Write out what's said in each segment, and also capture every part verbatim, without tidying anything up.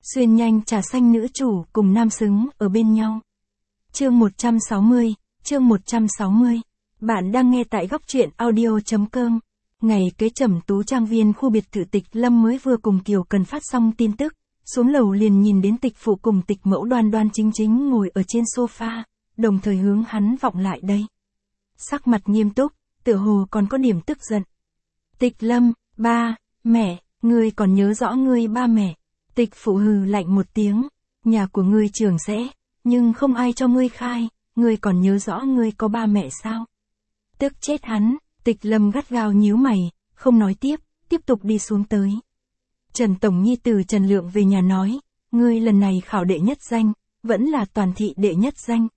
Xuyên nhanh trà xanh nữ chủ cùng nam xứng ở bên nhau. Chương một trăm sáu mươi, chương một trăm sáu mươi. Bạn đang nghe tại góc truyện audio.com. Ngày kế Trầm Tú trang viên khu biệt thự Tịch Lâm mới vừa cùng Kiều Cần phát xong tin tức, xuống lầu liền nhìn đến Tịch Phụ cùng Tịch Mẫu đoan đoan chính chính ngồi ở trên sofa, đồng thời hướng hắn vọng lại đây. Sắc mặt nghiêm túc, tựa hồ còn có điểm tức giận. Tịch Lâm, ba, mẹ, ngươi còn nhớ rõ ngươi ba mẹ. Tịch Phụ hừ lạnh một tiếng, nhà của ngươi trưởng sẽ, nhưng không ai cho ngươi khai, ngươi còn nhớ rõ ngươi có ba mẹ sao? Tức chết hắn, Tịch Lâm gắt gao nhíu mày, không nói tiếp, tiếp tục đi xuống tới. Trần Tổng Nhi từ Trần Lượng về nhà nói, ngươi lần này khảo đệ nhất danh, vẫn là toàn thị đệ nhất danh.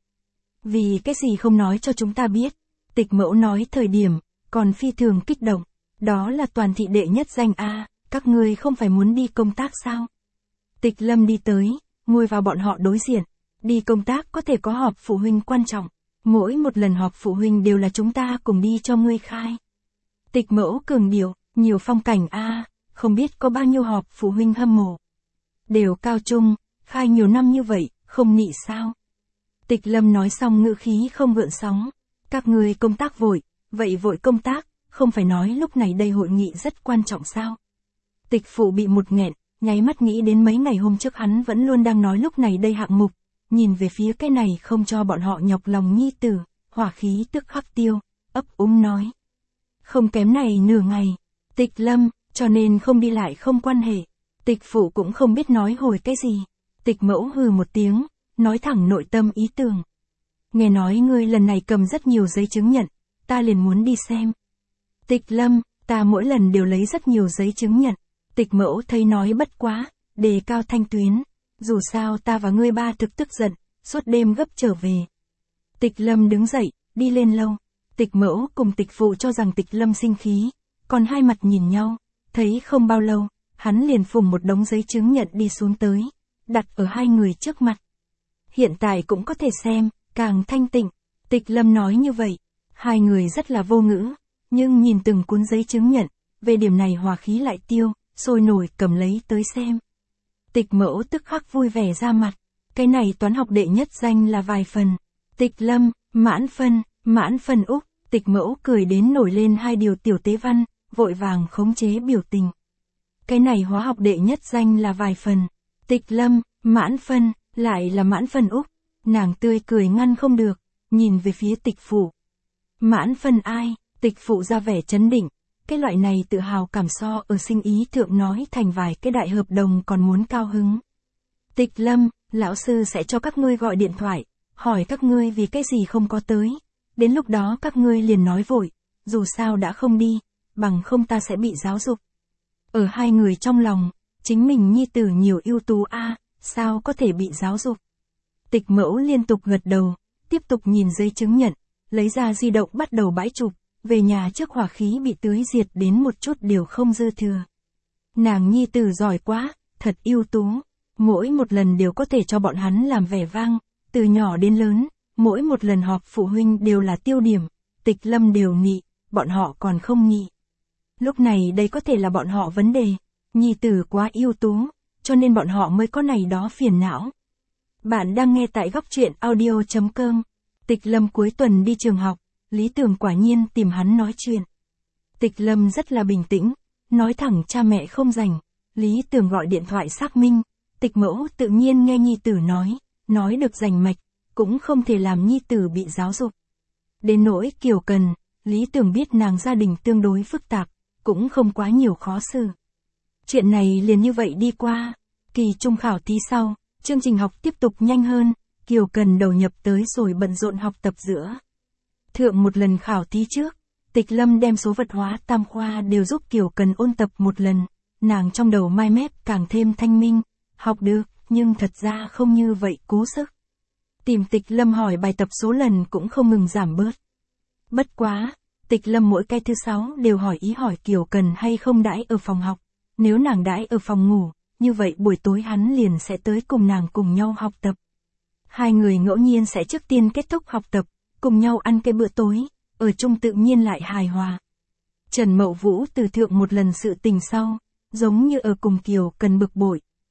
Vì cái gì không nói cho chúng ta biết? Tịch Mẫu nói thời điểm, còn phi thường kích động, đó là toàn thị đệ nhất danh a, các ngươi không phải muốn đi công tác sao? Tịch Lâm đi tới, ngồi vào bọn họ đối diện, đi công tác có thể có họp phụ huynh quan trọng, mỗi một lần họp phụ huynh đều là chúng ta cùng đi cho ngươi khai. Tịch Mẫu cường điệu, nhiều phong cảnh a, không biết có bao nhiêu họp phụ huynh hâm mộ. Đều cao trung, khai nhiều năm như vậy, không nị sao? Tịch Lâm nói xong ngữ khí không gợn sóng, các ngươi công tác vội, vậy vội công tác, không phải nói lúc này đây hội nghị rất quan trọng sao? Tịch Phụ bị một nghẹn, nháy mắt nghĩ đến mấy ngày hôm trước hắn vẫn luôn đang nói lúc này đây hạng mục, nhìn về phía cái này không cho bọn họ nhọc lòng nhi tử, hỏa khí tức khắc tiêu, ấp úng nói. Không kém này nửa ngày, Tịch Lâm, cho nên không đi lại không quan hệ. Tịch Phụ cũng không biết nói hồi cái gì. Tịch Mẫu hừ một tiếng, nói thẳng nội tâm ý tưởng. Nghe nói ngươi lần này cầm rất nhiều giấy chứng nhận, ta liền muốn đi xem. Tịch Lâm, ta mỗi lần đều lấy rất nhiều giấy chứng nhận. Tịch Mẫu thấy nói bất quá, đề cao thanh tuyến. Dù sao ta và ngươi ba thực tức giận, suốt đêm gấp trở về. Tịch Lâm đứng dậy, đi lên lâu. Tịch Mẫu cùng Tịch Phụ cho rằng Tịch Lâm sinh khí, còn hai mặt nhìn nhau, thấy không bao lâu, hắn liền phùng một đống giấy chứng nhận đi xuống tới, đặt ở hai người trước mặt. Hiện tại cũng có thể xem, càng thanh tịnh. Tịch Lâm nói như vậy, hai người rất là vô ngữ, nhưng nhìn từng cuốn giấy chứng nhận, về điểm này hòa khí lại tiêu, sôi nổi cầm lấy tới xem. Tịch Mẫu tức khắc vui vẻ ra mặt, cái này toán học đệ nhất danh là vài phần. Tịch Lâm, mãn phân, mãn phân úc, Tịch Mẫu cười đến nổi lên hai điều tiểu tế văn, vội vàng khống chế biểu tình. Cái này hóa học đệ nhất danh là vài phần. Tịch Lâm, mãn phân, lại là mãn phân úc, nàng tươi cười ngăn không được, nhìn về phía Tịch Phụ. Mãn phân ai? Tịch Phụ ra vẻ chấn định, cái loại này tự hào cảm so ở sinh ý thượng nói thành vài cái đại hợp đồng còn muốn cao hứng. Tịch Lâm, lão sư sẽ cho các ngươi gọi điện thoại, hỏi các ngươi vì cái gì không có tới, đến lúc đó các ngươi liền nói vội, dù sao đã không đi, bằng không ta sẽ bị giáo dục. Ở hai người trong lòng, chính mình nhi tử nhiều ưu tú a, sao có thể bị giáo dục. Tịch Mẫu liên tục gật đầu, tiếp tục nhìn giấy chứng nhận, lấy ra di động bắt đầu bãi chụp, về nhà trước hỏa khí bị tưới diệt đến một chút đều không dư thừa. Nàng nhi tử giỏi quá, thật ưu tú, mỗi một lần đều có thể cho bọn hắn làm vẻ vang, từ nhỏ đến lớn, mỗi một lần họp phụ huynh đều là tiêu điểm, Tịch Lâm đều nị, bọn họ còn không nị. Lúc này đây có thể là bọn họ vấn đề, nhi tử quá ưu tú, cho nên bọn họ mới có này đó phiền não. Bạn đang nghe tại góc truyện audio.com. Tịch Lâm cuối tuần đi trường học, Lý Tường quả nhiên tìm hắn nói chuyện. Tịch Lâm rất là bình tĩnh, nói thẳng cha mẹ không rảnh. Lý Tường gọi điện thoại xác minh, Tịch Mẫu tự nhiên nghe nhi tử nói, nói được rành mạch, cũng không thể làm nhi tử bị giáo dục. Đến nỗi Kiều Cần, Lý Tường biết nàng gia đình tương đối phức tạp, cũng không quá nhiều khó xử. Chuyện này liền như vậy đi qua, kỳ trung khảo thí sau, chương trình học tiếp tục nhanh hơn, Kiều Cần đầu nhập tới rồi bận rộn học tập giữa. Thượng một lần khảo thí trước, Tịch Lâm đem số vật hóa tam khoa đều giúp Kiều Cần ôn tập một lần, nàng trong đầu mai mép càng thêm thanh minh, học được, nhưng thật ra không như vậy cố sức. Tìm Tịch Lâm hỏi bài tập số lần cũng không ngừng giảm bớt. Bất quá, Tịch Lâm mỗi cái thứ sáu đều hỏi ý hỏi Kiều Cần hay không đãi ở phòng học, nếu nàng đãi ở phòng ngủ, như vậy buổi tối hắn liền sẽ tới cùng nàng cùng nhau học tập. Hai người ngẫu nhiên sẽ trước tiên kết thúc học tập, cùng nhau ăn cái bữa tối, ở chung tự nhiên lại hài hòa. Trần Mậu Vũ từ thượng một lần sự tình sau, giống như ở cùng Kiều Cần bực bội,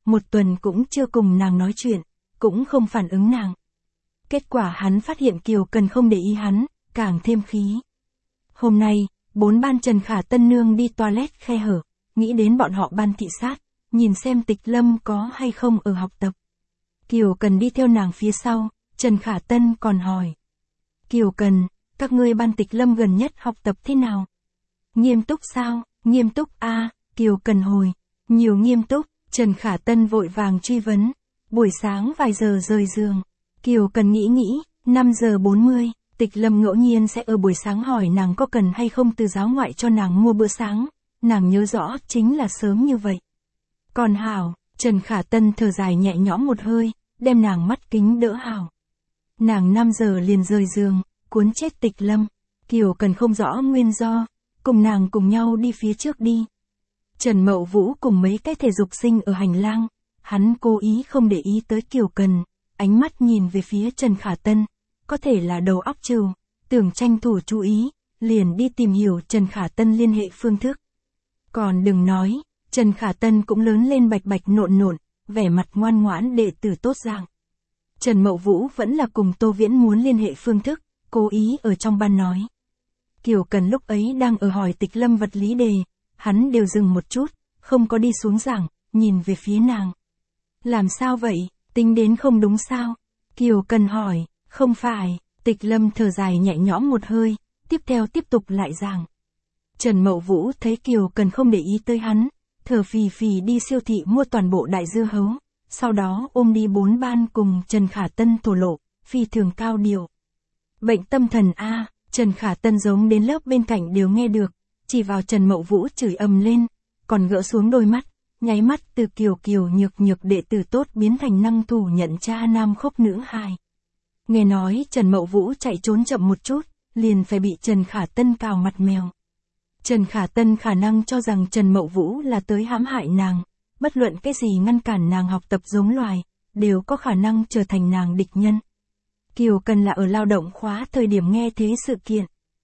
một tuần cũng chưa cùng nàng nói chuyện, cũng không phản ứng nàng. Kết quả hắn phát hiện Kiều Cần không để ý hắn, càng thêm khí. Hôm nay, bốn ban Trần Khả Tân nương đi toilet khe hở, nghĩ đến bọn họ ban thị sát, nhìn xem Tịch Lâm có hay không ở học tập. Kiều Cần đi theo nàng phía sau, Trần Khả Tân còn hỏi. Kiều Cần, các ngươi ban Tịch Lâm gần nhất học tập thế nào? Nghiêm túc sao? Nghiêm túc a à, Kiều Cần hồi. Nhiều nghiêm túc, Trần Khả Tân vội vàng truy vấn. Buổi sáng vài giờ rời giường. Kiều Cần nghĩ nghĩ, năm giờ bốn mươi, Tịch Lâm ngẫu nhiên sẽ ở buổi sáng hỏi nàng có cần hay không từ giáo ngoại cho nàng mua bữa sáng. Nàng nhớ rõ chính là sớm như vậy. Còn hảo, Trần Khả Tân thở dài nhẹ nhõm một hơi, đem nàng mắt kính đỡ hảo. Nàng năm giờ liền rời giường, cuốn chết Tịch Lâm. Kiều Cần không rõ nguyên do, cùng nàng cùng nhau đi phía trước đi. Trần Mậu Vũ cùng mấy cái thể dục sinh ở hành lang, hắn cố ý không để ý tới Kiều Cần, ánh mắt nhìn về phía Trần Khả Tân, có thể là đầu óc trừ, tưởng tranh thủ chú ý, liền đi tìm hiểu Trần Khả Tân liên hệ phương thức. Còn đừng nói, Trần Khả Tân cũng lớn lên bạch bạch nộn nộn, vẻ mặt ngoan ngoãn đệ tử tốt dạng. Trần Mậu Vũ vẫn là cùng Tô Viễn muốn liên hệ phương thức, cố ý ở trong ban nói. Kiều Cần lúc ấy đang ở hỏi Tịch Lâm vật lý đề, hắn đều dừng một chút, không có đi xuống giảng, nhìn về phía nàng. Làm sao vậy, tính đến không đúng sao? Kiều Cần hỏi, không phải, Tịch Lâm thở dài nhẹ nhõm một hơi, tiếp theo tiếp tục lại giảng. Trần Mậu Vũ thấy Kiều Cần không để ý tới hắn, thở phì phì đi siêu thị mua toàn bộ đại dưa hấu, sau đó ôm đi bốn ban cùng Trần Khả Tân thổ lộ, phi thường cao điều. Bệnh tâm thần a, Trần Khả Tân giống đến lớp bên cạnh đều nghe được, chỉ vào Trần Mậu Vũ chửi ầm lên, còn gỡ xuống đôi mắt, nháy mắt từ kiều kiều nhược nhược đệ tử tốt biến thành năng thủ nhận cha nam khốc nữ hài. Nghe nói Trần Mậu Vũ chạy trốn chậm một chút, liền phải bị Trần Khả Tân cào mặt mèo. Trần Khả Tân khả năng cho rằng Trần Mậu Vũ là tới hãm hại nàng, bất luận cái gì ngăn cản nàng học tập giống loài, đều có khả năng trở thành nàng địch nhân. Kiều Cần là ở lao động khóa thời điểm nghe thế sự kiện.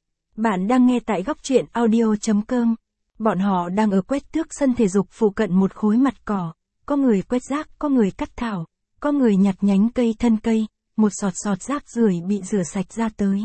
Bạn đang nghe tại góc truyện audio chấm com. Bọn họ đang ở quét tước sân thể dục phụ cận một khối mặt cỏ, có người quét rác, có người cắt thảo, có người nhặt nhánh cây thân cây, một sọt sọt rác rưởi bị rửa sạch ra tới.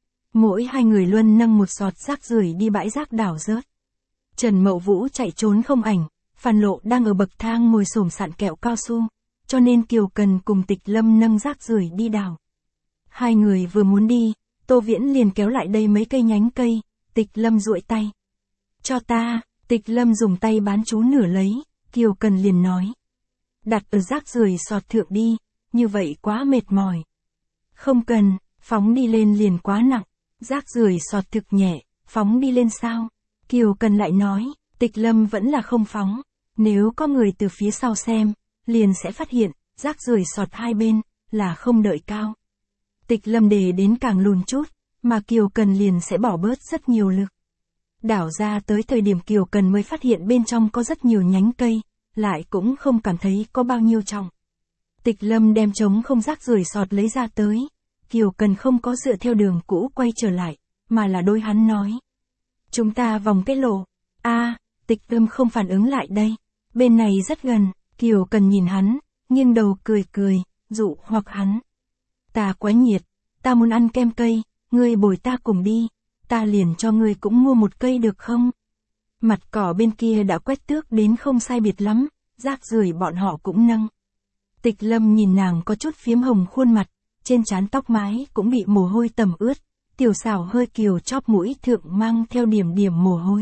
Mỗi hai người luôn nâng một sọt rác rưởi đi bãi rác đảo rớt. Trần Mậu Vũ chạy trốn không ảnh, Phan Lộ đang ở bậc thang ngồi xổm sạn kẹo cao su, cho nên Kiều Cần cùng Tịch Lâm nâng rác rưởi đi đảo. Hai người vừa muốn đi, Tô Viễn liền kéo lại đây mấy cây nhánh cây, Tịch Lâm duỗi tay. Cho ta, Tịch Lâm dùng tay bán chú nửa lấy, Kiều Cần liền nói. Đặt ở rác rưởi sọt thượng đi, như vậy quá mệt mỏi. Không cần, phóng đi lên liền quá nặng, rác rưởi sọt thực nhẹ, phóng đi lên sao? Kiều Cần lại nói, Tịch Lâm vẫn là không phóng, nếu có người từ phía sau xem, liền sẽ phát hiện, rác rưởi sọt hai bên, là không đợi cao. Tịch Lâm để đến càng lùn chút, mà Kiều Cần liền sẽ bỏ bớt rất nhiều lực. Đảo ra tới thời điểm Kiều Cần mới phát hiện bên trong có rất nhiều nhánh cây, lại cũng không cảm thấy có bao nhiêu trọng. Tịch Lâm đem trống không rác rưởi sọt lấy ra tới, Kiều Cần không có dựa theo đường cũ quay trở lại, mà là đôi hắn nói. Chúng ta vòng cái lộ, a à, Tịch Lâm không phản ứng lại đây, bên này rất gần, Kiều Cần nhìn hắn, nghiêng đầu cười cười, dụ hoặc hắn. Ta quá nhiệt, ta muốn ăn kem cây, ngươi bồi ta cùng đi, ta liền cho ngươi cũng mua một cây được không? Mặt cỏ bên kia đã quét tước đến không sai biệt lắm, rác rưởi bọn họ cũng nâng. Tịch Lâm nhìn nàng có chút phiếm hồng khuôn mặt, trên trán tóc mái cũng bị mồ hôi tẩm ướt, tiểu xảo hơi kiều chóp mũi thượng mang theo điểm điểm mồ hôi.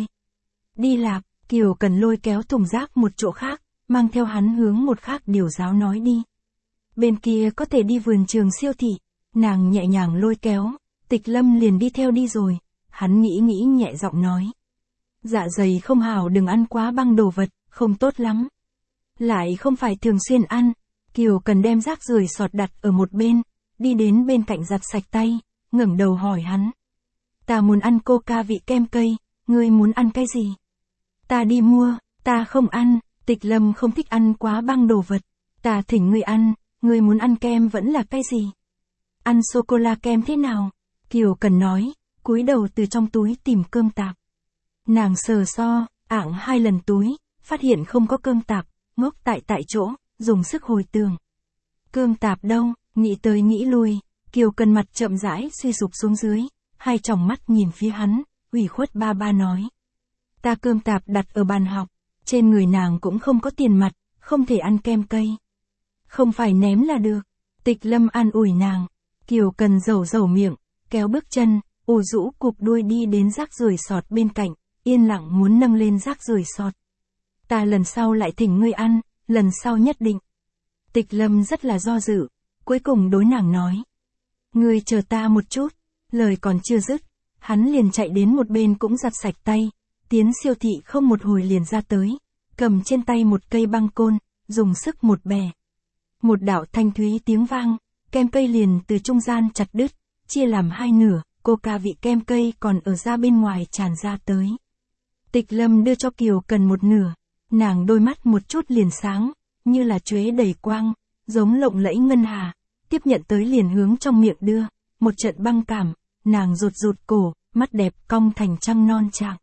Đi lạc, Kiều Cần lôi kéo thùng rác một chỗ khác, mang theo hắn hướng một khác điều giáo nói đi. Bên kia có thể đi vườn trường siêu thị, nàng nhẹ nhàng lôi kéo, Tịch Lâm liền đi theo đi rồi, hắn nghĩ nghĩ nhẹ giọng nói. Dạ dày không hảo đừng ăn quá băng đồ vật, không tốt lắm. Lại không phải thường xuyên ăn, Kiều Cần đem rác rưởi sọt đặt ở một bên, đi đến bên cạnh giặt sạch tay, ngẩng đầu hỏi hắn. Ta muốn ăn coca vị kem cây, ngươi muốn ăn cái gì? Ta đi mua, ta không ăn, Tịch Lâm không thích ăn quá băng đồ vật, ta thỉnh ngươi ăn, ngươi muốn ăn kem vẫn là cái gì? Ăn sô-cô-la kem thế nào? Kiều Cần nói, cúi đầu từ trong túi tìm cơm tạp. Nàng sờ so, ảng hai lần túi, phát hiện không có cơm tạp, ngốc tại tại chỗ, dùng sức hồi tưởng. Cơm tạp đâu, nghĩ tới nghĩ lui, Kiều Cần mặt chậm rãi suy sụp xuống dưới, hai tròng mắt nhìn phía hắn, ủy khuất ba ba nói. Ta cơm tạp đặt ở bàn học, trên người nàng cũng không có tiền mặt, không thể ăn kem cây. Không phải ném là được. Tịch Lâm an ủi nàng. Kiều Cần dầu dầu miệng, kéo bước chân, ù rũ cụp đuôi đi đến rác rưởi sọt bên cạnh, yên lặng muốn nâng lên rác rưởi sọt. Ta lần sau lại thỉnh ngươi ăn, lần sau nhất định. Tịch Lâm rất là do dự, cuối cùng đối nàng nói. Ngươi chờ ta một chút, lời còn chưa dứt, hắn liền chạy đến một bên cũng giặt sạch tay, tiến siêu thị không một hồi liền ra tới, cầm trên tay một cây băng côn, dùng sức một bè. Một đạo thanh thúy tiếng vang, kem cây liền từ trung gian chặt đứt, chia làm hai nửa, coca vị kem cây còn ở ra bên ngoài tràn ra tới. Tịch Lâm đưa cho Kiều Cần một nửa, nàng đôi mắt một chút liền sáng, như là chuế đầy quang, giống lộng lẫy ngân hà, tiếp nhận tới liền hướng trong miệng đưa, một trận băng cảm, nàng rụt rụt cổ, mắt đẹp cong thành trăng non trạng.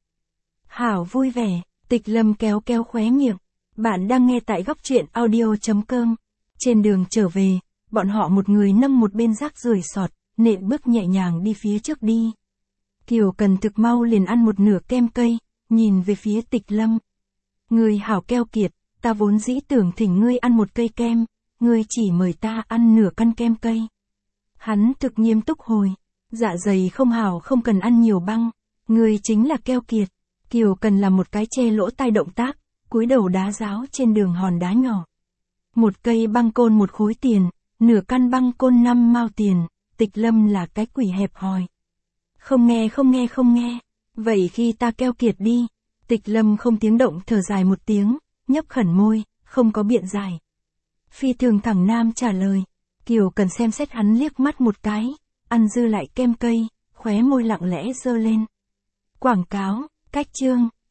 Hảo vui vẻ, Tịch Lâm kéo kéo khóe miệng. Bạn đang nghe tại góc truyện audio chấm com. Trên đường trở về, bọn họ một người nâng một bên rác rưởi sọt, nện bước nhẹ nhàng đi phía trước đi. Kiều Cần thực mau liền ăn một nửa kem cây, nhìn về phía Tịch Lâm. Ngươi hảo keo kiệt, ta vốn dĩ tưởng thỉnh ngươi ăn một cây kem, ngươi chỉ mời ta ăn nửa căn kem cây. Hắn thực nghiêm túc hồi, dạ dày không hảo không cần ăn nhiều băng, ngươi chính là keo kiệt. Kiều Cần làm một cái che lỗ tai động tác, cúi đầu đá giáo trên đường hòn đá nhỏ. Một cây băng côn một khối tiền, nửa căn băng côn năm mao tiền, Tịch Lâm là cái quỷ hẹp hòi. Không nghe không nghe không nghe, vậy khi ta keo kiệt đi. Tịch Lâm không tiếng động thở dài một tiếng, nhấp khẩn môi, không có biện giải. Phi thường thẳng nam trả lời, Kiều Cần xem xét hắn liếc mắt một cái, ăn dư lại kem cây, khóe môi lặng lẽ giơ lên. Quảng cáo, cách chương.